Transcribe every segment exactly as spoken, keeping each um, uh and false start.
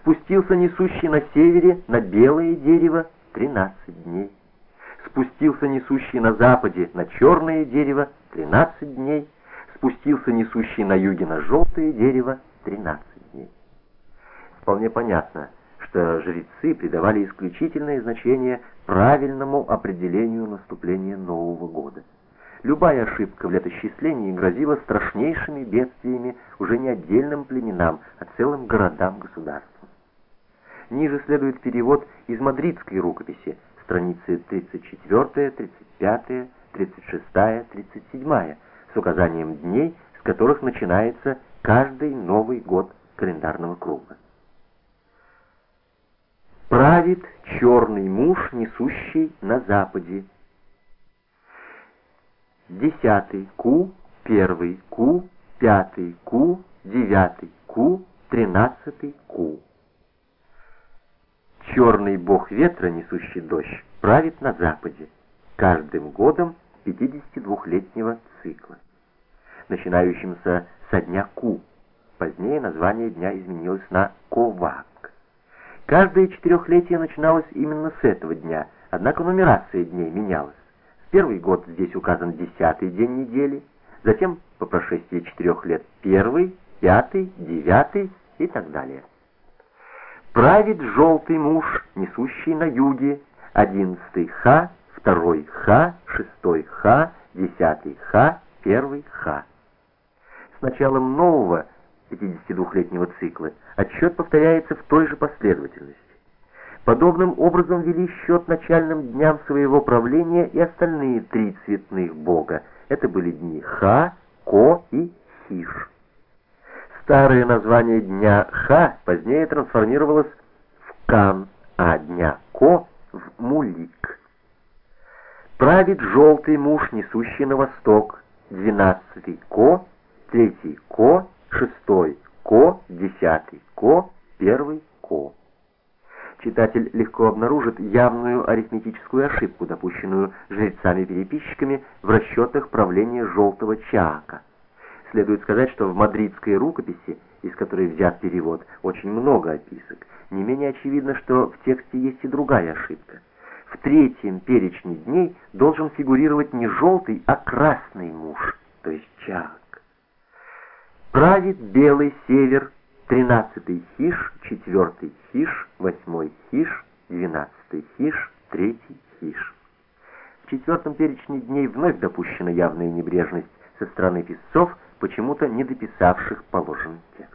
Спустился несущий на севере на белое дерево тринадцать дней. Спустился несущий на западе на черное дерево тринадцать дней. Спустился несущий на юге на желтое дерево тринадцать дней. Вполне понятно, что жрецы придавали исключительное значение правильному определению наступления Нового года. Любая ошибка в летосчислении грозила страшнейшими бедствиями уже не отдельным племенам, а целым городам-государствам. Ниже следует перевод из мадридской рукописи, страницы тридцать четвёртая, тридцать пятая, тридцать шестая, тридцать седьмая, с указанием дней, с которых начинается каждый Новый год календарного круга. Правит черный муж, несущий на западе. Десятый ку, первый ку, пятый ку, девятый ку, тринадцатый ку. Черный бог ветра, несущий дождь, правит на западе, каждым годом пятидесятидвухлетнего цикла, начинающимся со дня ку. Позднее название дня изменилось на ковак. Каждое четырехлетие начиналось именно с этого дня, однако нумерация дней менялась. В первый год здесь указан десятый день недели, затем, по прошествии четырех лет, первый, пятый, девятый и так далее. Правит желтый муж, несущий на юге, одиннадцатый ха, второй ха, шестой ха, десятый ха, первый ха. С началом нового пятидесятидвухлетнего цикла отсчет повторяется в той же последовательности. Подобным образом вели счет начальным дням своего правления и остальные три цветных бога. Это были дни Ха, Ко и Хиш. Старое название дня Ха позднее трансформировалось в Кан, а дня Ко в Мулик. Правит желтый муж, несущий на восток, двенадцатый Ко, третий Ко, шестой Ко, десятый Ко, первый Ко. Читатель легко обнаружит явную арифметическую ошибку, допущенную жрецами-переписчиками в расчетах правления желтого Чаака. Следует сказать, что в мадридской рукописи, из которой взят перевод, очень много описок. Не менее очевидно, что в тексте есть и другая ошибка. В третьем перечне дней должен фигурировать не желтый, а красный муж, то есть Чаак. Правит белый север, тринадцатый Хиш, четвертый Хиш, восьмой Хиш, двенадцатый Хиш, третий Хиш. В четвертом перечне дней вновь допущена явная небрежность со стороны писцов, почему-то не дописавших положенный текст.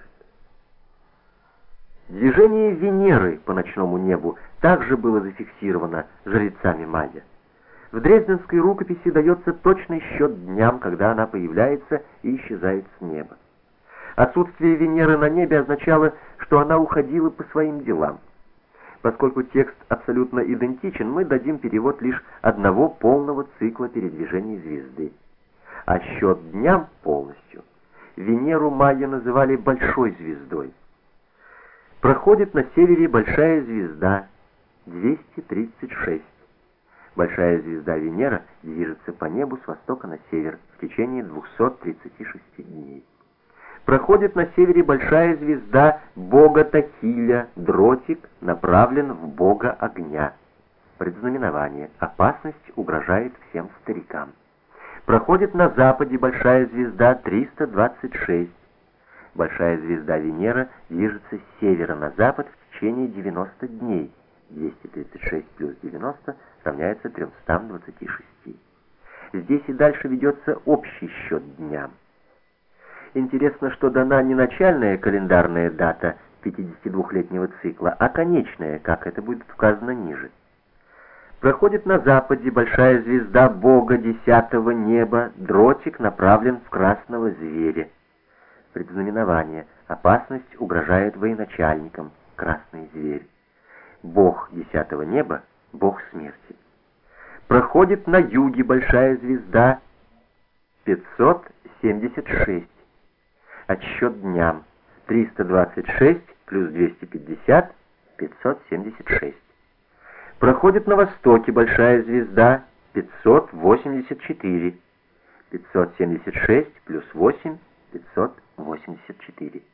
Движение Венеры по ночному небу также было зафиксировано жрецами майя. В дрезденской рукописи дается точный счет дням, когда она появляется и исчезает с неба. Отсутствие Венеры на небе означало, что она уходила по своим делам. Поскольку текст абсолютно идентичен, мы дадим перевод лишь одного полного цикла передвижений звезды. А счет дням полностью. Венеру майя называли большой звездой. Проходит на севере большая звезда двести тридцать шесть. Большая звезда Венера движется по небу с востока на север в течение двухсот тридцати шести дней. Проходит на севере большая звезда бога Тахиля, дротик направлен в бога огня. Предзнаменование. Опасность угрожает всем старикам. Проходит на западе большая звезда триста двадцать шесть. Большая звезда Венера движется с севера на запад в течение девяноста дней. двести тридцать шесть плюс девяносто равняется трёмстам двадцати шести. Здесь и дальше ведется общий счет дням. Интересно, что дана не начальная календарная дата пятидесятидвухлетнего цикла, а конечная, как это будет указано ниже. Проходит на западе большая звезда бога десятого неба, дротик направлен в красного зверя. Предзнаменование. Опасность угрожает военачальникам, красный зверь. Бог десятого неба, бог смерти. Проходит на юге большая звезда пятьсот семьдесят шесть. Отсчет дням. триста двадцать шесть плюс двести пятьдесят, пятьсот семьдесят шесть. Проходит на востоке большая звезда пятьсот восемьдесят четыре. пятьсот семьдесят шесть плюс восемь, пятьсот восемьдесят четыре.